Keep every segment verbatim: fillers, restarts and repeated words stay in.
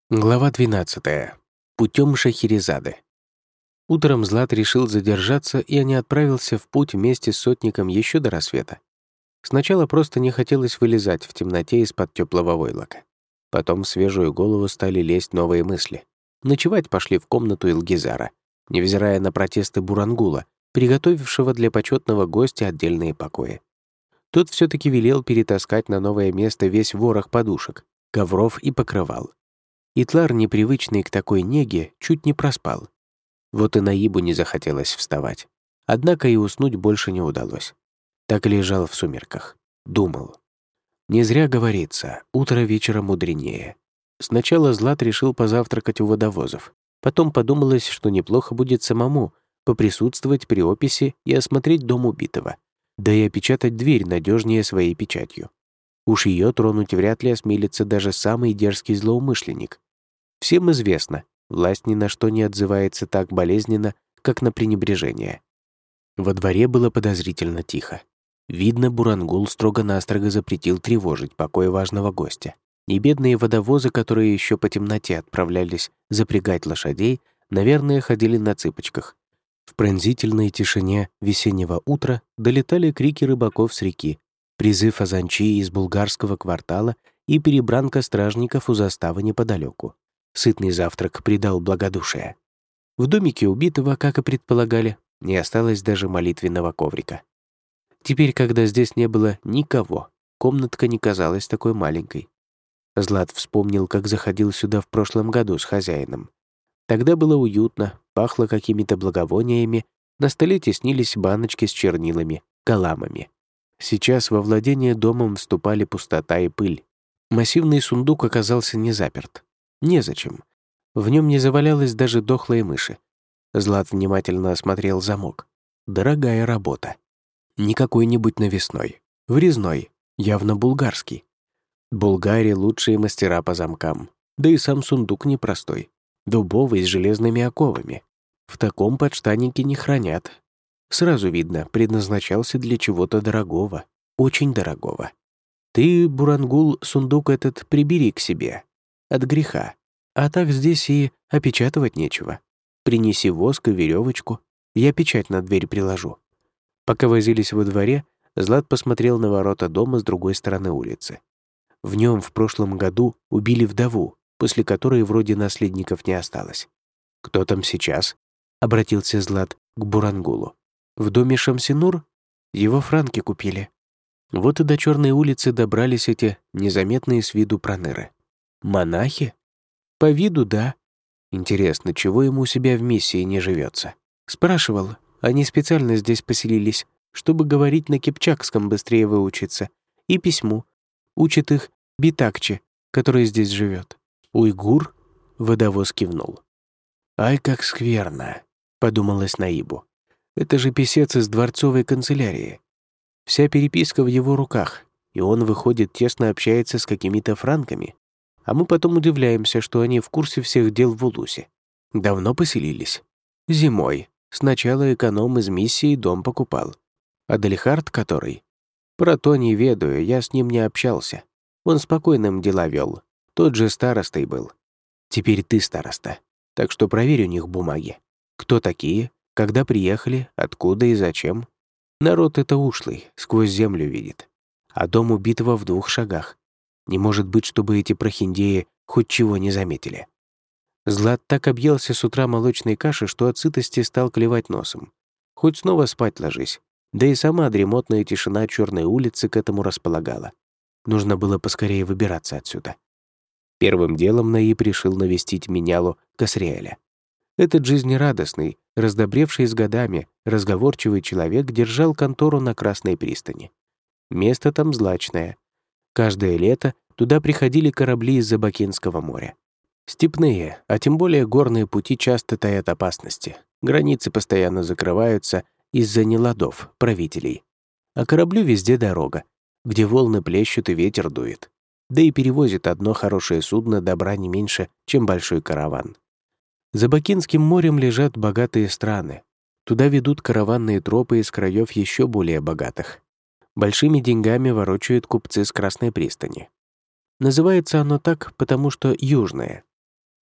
Глава двенадцатая. Путем Шахерезады. Утром Злат решил задержаться, и они отправился в путь вместе с сотником еще до рассвета. Сначала просто не хотелось вылезать в темноте из-под теплого войлока. Потом в свежую голову стали лезть новые мысли. Ночевать пошли в комнату Илгизара, невзирая на протесты Бурангула, приготовившего для почетного гостя отдельные покои. Тот все-таки велел перетаскать на новое место весь ворох подушек, ковров и покрывал. Итлар, непривычный к такой неге, чуть не проспал. Вот и Наибу не захотелось вставать. Однако и уснуть больше не удалось. Так и лежал в сумерках. Думал. Не зря говорится, утро вечера мудренее. Сначала Злат решил позавтракать у водовозов. Потом подумалось, что неплохо будет самому поприсутствовать при описи и осмотреть дом убитого. Да и опечатать дверь надежнее своей печатью. Уж ее тронуть вряд ли осмелится даже самый дерзкий злоумышленник. Всем известно, власть ни на что не отзывается так болезненно, как на пренебрежение. Во дворе было подозрительно тихо. Видно, Бурангул строго-настрого запретил тревожить покой важного гостя. И бедные водовозы, которые еще по темноте отправлялись запрягать лошадей, наверное, ходили на цыпочках. В пронзительной тишине весеннего утра долетали крики рыбаков с реки, призыв азанчи из булгарского квартала и перебранка стражников у заставы неподалеку. Сытный завтрак придал благодушие. В домике убитого, как и предполагали, не осталось даже молитвенного коврика. Теперь, когда здесь не было никого, комнатка не казалась такой маленькой. Злат вспомнил, как заходил сюда в прошлом году с хозяином. Тогда было уютно, пахло какими-то благовониями, на столе теснились баночки с чернилами, каламами. Сейчас во владение домом вступали пустота и пыль. Массивный сундук оказался не заперт. Незачем. В нем не завалялось даже дохлой мыши. Злат внимательно осмотрел замок. Дорогая работа. Не какой-нибудь навесной. Врезной. Явно булгарский. Булгари — лучшие мастера по замкам. Да и сам сундук непростой. Дубовый, с железными оковами. В таком подштанники не хранят. Сразу видно, предназначался для чего-то дорогого. Очень дорогого. Ты, Бурангул, сундук этот прибери к себе. От греха. А так здесь и опечатывать нечего. Принеси воск и веревочку, я печать на дверь приложу. Пока возились во дворе, Злат посмотрел на ворота дома с другой стороны улицы. В нем в прошлом году убили вдову, после которой вроде наследников не осталось. «Кто там сейчас?» — обратился Злат к Бурангулу. «В доме Шамсинур? Его франки купили». Вот и до Черной улицы добрались эти незаметные с виду проныры. Монахи? По виду, да. Интересно, чего ему у себя в миссии не живется? Спрашивал, они специально здесь поселились, чтобы говорить на кипчакском быстрее выучиться. И письму. Учит их Битакче, который здесь живет. Уйгур? Водовоз кивнул. «Ай, как скверно», — подумалось Наибу. «Это же писец из дворцовой канцелярии. Вся переписка в его руках, и он, выходит, тесно общается с какими-то франками. А мы потом удивляемся, что они в курсе всех дел в Улусе. Давно поселились? Зимой. Сначала эконом из миссии дом покупал. А Дельхард который? Про то не ведаю, я с ним не общался. Он спокойным дела вел. Тот же старостой был. Теперь ты староста. Так что проверь у них бумаги. Кто такие? Когда приехали? Откуда и зачем? Народ это ушлый, сквозь землю видит. А дом убитого в двух шагах. Не может быть, чтобы эти прохиндеи хоть чего не заметили. Злат так объелся с утра молочной каши, что от сытости стал клевать носом. Хоть снова спать ложись. Да и сама дремотная тишина Черной улицы к этому располагала. Нужно было поскорее выбираться отсюда. Первым делом Наиб решил навестить менялу Касриэля. Этот жизнерадостный, раздобревший с годами, разговорчивый человек держал контору на Красной пристани. Место там злачное. Каждое лето туда приходили корабли из Забакинского моря. Степные, а тем более горные пути часто таят опасности. Границы постоянно закрываются из-за неладов правителей. А кораблю везде дорога, где волны плещут и ветер дует. Да и перевозит одно хорошее судно добра не меньше, чем большой караван. За Бакинским морем лежат богатые страны. Туда ведут караванные тропы из краев еще более богатых. Большими деньгами ворочают купцы с Красной пристани. Называется оно так, потому что южное.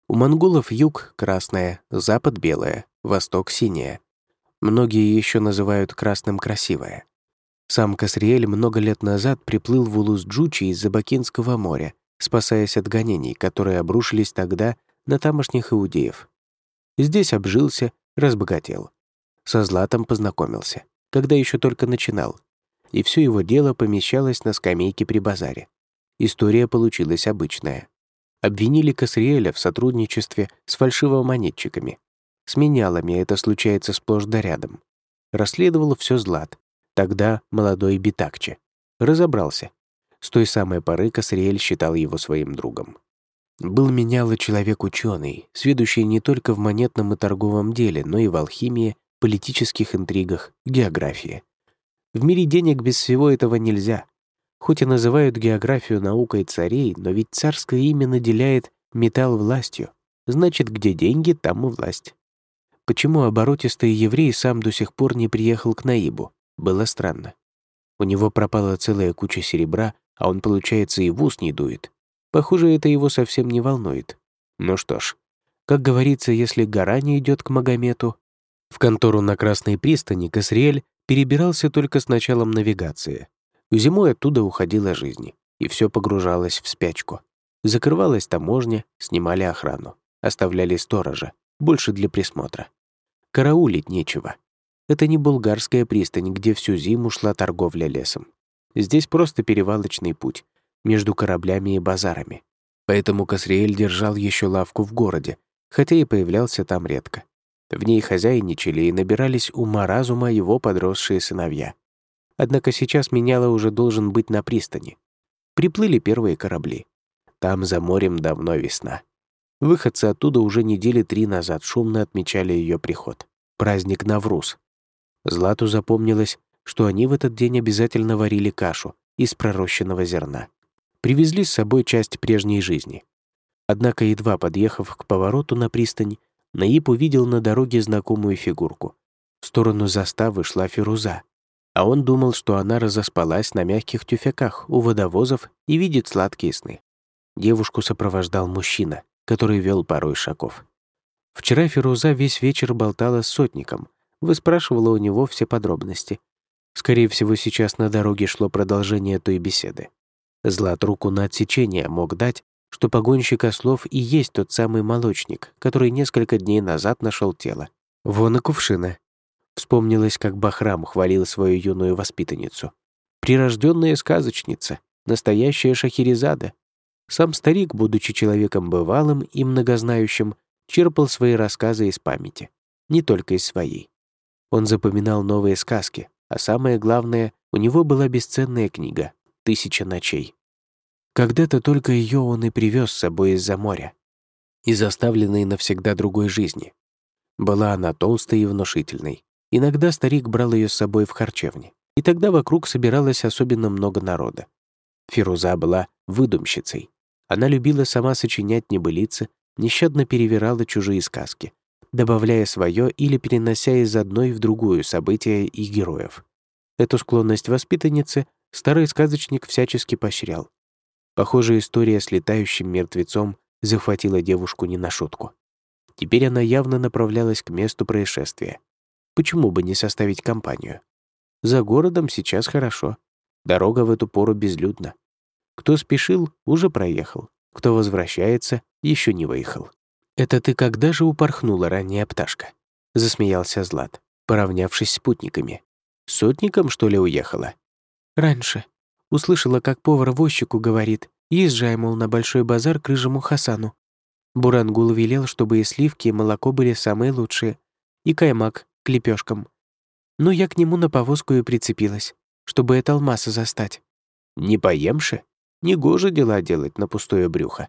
У монголов юг — красное, запад — белое, восток — синее. Многие еще называют красным красивое. Сам Касриэль много лет назад приплыл в Улус-Джучи из-за Бакинского моря, спасаясь от гонений, которые обрушились тогда на тамошних иудеев. Здесь обжился, разбогател. Со Златом познакомился, когда еще только начинал, и все его дело помещалось на скамейке при базаре. История получилась обычная. Обвинили Касриэля в сотрудничестве с фальшивомонетчиками. С менялами это случается сплошь да рядом. Расследовал все Злат, тогда молодой Битакче. Разобрался. С той самой поры Касриэль считал его своим другом. Был меняло человек ученый, сведущий не только в монетном и торговом деле, но и в алхимии, политических интригах, географии. В мире денег без всего этого нельзя. Хоть и называют географию наукой царей, но ведь царское имя наделяет металл властью. Значит, где деньги, там и власть. Почему оборотистый еврей сам до сих пор не приехал к Наибу? Было странно. У него пропала целая куча серебра, а он, получается, и в ус не дует. Похоже, это его совсем не волнует. Ну что ж, как говорится, если гора не идет к Магомету. В контору на Красной пристани Касриэль перебирался только с началом навигации. Зимой оттуда уходила жизнь, и все погружалось в спячку. Закрывалась таможня, снимали охрану, оставляли сторожа, больше для присмотра. Караулить нечего. Это не булгарская пристань, где всю зиму шла торговля лесом. Здесь просто перевалочный путь между кораблями и базарами. Поэтому Касриэль держал еще лавку в городе, хотя и появлялся там редко. В ней хозяйничали и набирались ума-разума его подросшие сыновья. Однако сейчас меняло уже должен быть на пристани. Приплыли первые корабли. Там за морем давно весна. Выходцы оттуда уже недели три назад шумно отмечали ее приход. Праздник Навруз. Злату запомнилось, что они в этот день обязательно варили кашу из пророщенного зерна. Привезли с собой часть прежней жизни. Однако, едва подъехав к повороту на пристань, Наиб увидел на дороге знакомую фигурку. В сторону заставы шла Фируза, а он думал, что она разоспалась на мягких тюфяках у водовозов и видит сладкие сны. Девушку сопровождал мужчина, который вел пару ишаков. Вчера Фируза весь вечер болтала с сотником, выспрашивала у него все подробности. Скорее всего, сейчас на дороге шло продолжение той беседы. Злат руку на отсечение мог дать, что погонщик ослов и есть тот самый молочник, который несколько дней назад нашел тело. Вон и кувшина. Вспомнилось, как Бахрам хвалил свою юную воспитанницу. Прирожденная сказочница, настоящая Шахерезада. Сам старик, будучи человеком бывалым и многознающим, черпал свои рассказы из памяти, не только из своей. Он запоминал новые сказки, а самое главное, у него была бесценная книга «Тысяча ночей». Когда-то только ее он и привез с собой из-за моря, из оставленной навсегда другой жизни. Была она толстой и внушительной. Иногда старик брал ее с собой в харчевне, и тогда вокруг собиралось особенно много народа. Фируза была выдумщицей. Она любила сама сочинять небылицы, нещадно перевирала чужие сказки, добавляя свое или перенося из одной в другую события и героев. Эту склонность воспитанницы старый сказочник всячески поощрял. Похоже, история с летающим мертвецом захватила девушку не на шутку. Теперь она явно направлялась к месту происшествия. Почему бы не составить компанию? За городом сейчас хорошо. Дорога в эту пору безлюдна. Кто спешил, уже проехал. Кто возвращается, еще не выехал. «Это ты когда же упорхнула, ранняя пташка?» — засмеялся Злат, поравнявшись с спутниками. «С сотником, что ли, уехала?» «Раньше. Услышала, как повар возчику говорит, езжай, мол, на большой базар к рыжему Хасану. Бурангул велел, чтобы и сливки, и молоко были самые лучшие, и каймак к лепешкам. Ну, я к нему на повозку и прицепилась, чтобы это алмаза застать». «Не поемши? Негоже дела делать на пустое брюхо.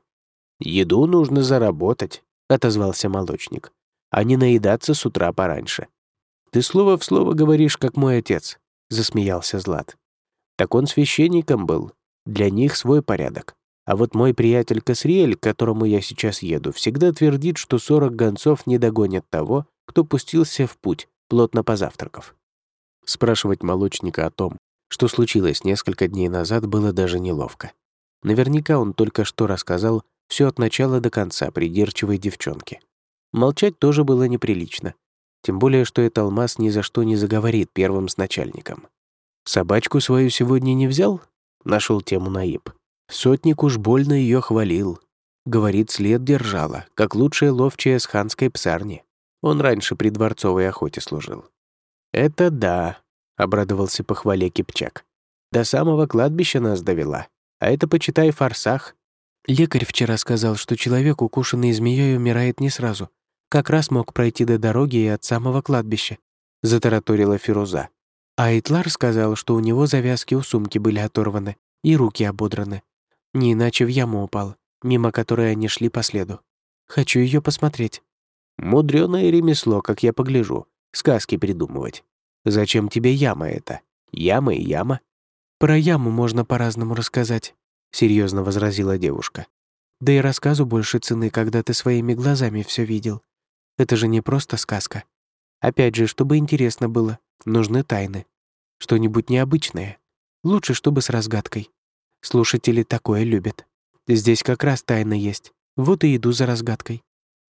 Еду нужно заработать», — отозвался молочник, «а не наедаться с утра пораньше». «Ты слово в слово говоришь, как мой отец», — засмеялся Злат. «Так он священником был. Для них свой порядок. А вот мой приятель Касриэль, к которому я сейчас еду, всегда твердит, что сорок гонцов не догонят того, кто пустился в путь, плотно позавтракав». Спрашивать молочника о том, что случилось несколько дней назад, было даже неловко. Наверняка он только что рассказал Все от начала до конца придирчивой девчонки. Молчать тоже было неприлично. Тем более, что этот алмаз ни за что не заговорит первым с начальником. «Собачку свою сегодня не взял?» — нашел тему Наиб. Сотник уж больно ее хвалил. Говорит, след держала, как лучшая ловчая с ханской псарни. Он раньше при дворцовой охоте служил. «Это да», — обрадовался похвале Кипчак. «До самого кладбища нас довела. А это, почитай, форсах». Лекарь вчера сказал, что человек, укушенный змеей, умирает не сразу. Как раз мог пройти до дороги и от самого кладбища, затараторила Фируза. А Итлар сказал, что у него завязки у сумки были оторваны и руки ободраны. Не иначе в яму упал, мимо которой они шли по следу. Хочу ее посмотреть. Мудрёное ремесло, как я погляжу, сказки придумывать. Зачем тебе яма эта? Яма и яма. Про яму можно по-разному рассказать, серьезно возразила девушка. Да и рассказу больше цены, когда ты своими глазами все видел. Это же не просто сказка. Опять же, чтобы интересно было, нужны тайны. Что-нибудь необычное. Лучше, чтобы с разгадкой. Слушатели такое любят. Здесь как раз тайна есть. Вот и иду за разгадкой.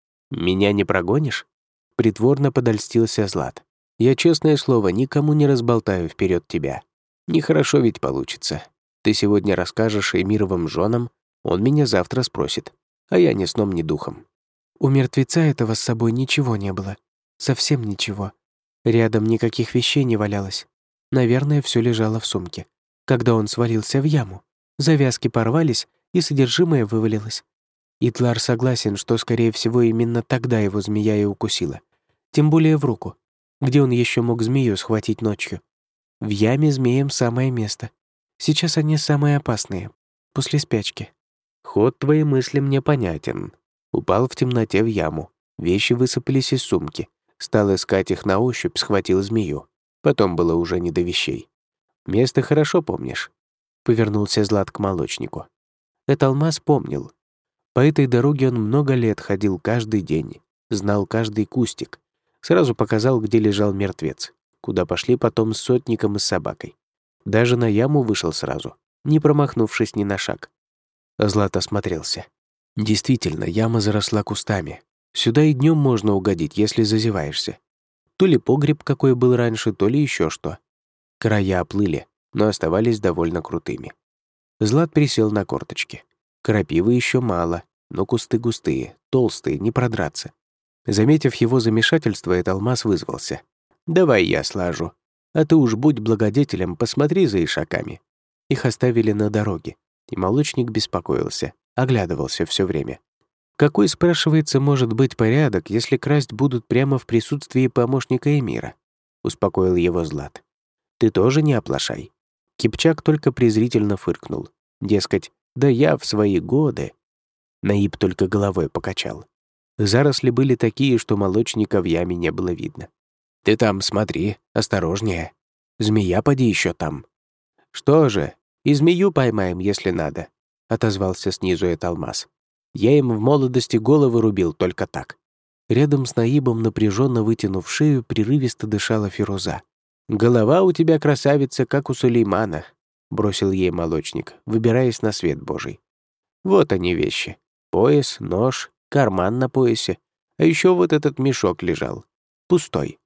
«Меня не прогонишь?» Притворно подольстился Злат. «Я, честное слово, никому не разболтаю вперед тебя. Нехорошо ведь получится. Ты сегодня расскажешь эмировым женам, он меня завтра спросит, а я ни сном, ни духом». У мертвеца этого с собой ничего не было. Совсем ничего. Рядом никаких вещей не валялось. Наверное, все лежало в сумке. Когда он свалился в яму, завязки порвались, и содержимое вывалилось. Итлар согласен, что, скорее всего, именно тогда его змея и укусила. Тем более в руку, где он еще мог змею схватить ночью. В яме змеям самое место. Сейчас они самые опасные, после спячки. Ход твоей мысли мне понятен. Упал в темноте в яму. Вещи высыпались из сумки. Стал искать их на ощупь, схватил змею. Потом было уже не до вещей. Место хорошо помнишь? Повернулся Злат к молочнику. Это алмаз помнил. По этой дороге он много лет ходил каждый день, знал каждый кустик. Сразу показал, где лежал мертвец, куда пошли потом с сотником и с собакой. Даже на яму вышел сразу, не промахнувшись ни на шаг. Злат осмотрелся. Действительно, яма заросла кустами. Сюда и днем можно угодить, если зазеваешься. То ли погреб какой был раньше, то ли еще что. Края оплыли, но оставались довольно крутыми. Злат присел на корточки. Крапивы еще мало, но кусты густые, толстые, не продраться. Заметив его замешательство, этот алмаз вызвался. «Давай я слажу. А ты уж будь благодетелем, посмотри за ишаками». Их оставили на дороге, и молочник беспокоился, оглядывался все время. Какой, спрашивается, может быть порядок, если красть будут прямо в присутствии помощника эмира? Успокоил его Злат. Ты тоже не оплошай. Кипчак только презрительно фыркнул. Дескать, да я в свои годы. Наиб только головой покачал. Заросли были такие, что молочника в яме не было видно. Ты там смотри, осторожнее. Змея поди еще там. Что же, и змею поймаем, если надо, отозвался снизу этот алмаз. Я им в молодости головы рубил только так. Рядом с Наибом, напряженно вытянув шею, прерывисто дышала Фируза. «Голова у тебя, красавица, как у Сулеймана», — бросил ей молочник, выбираясь на свет Божий. «Вот они вещи. Пояс, нож, карман на поясе. А еще вот этот мешок лежал. Пустой.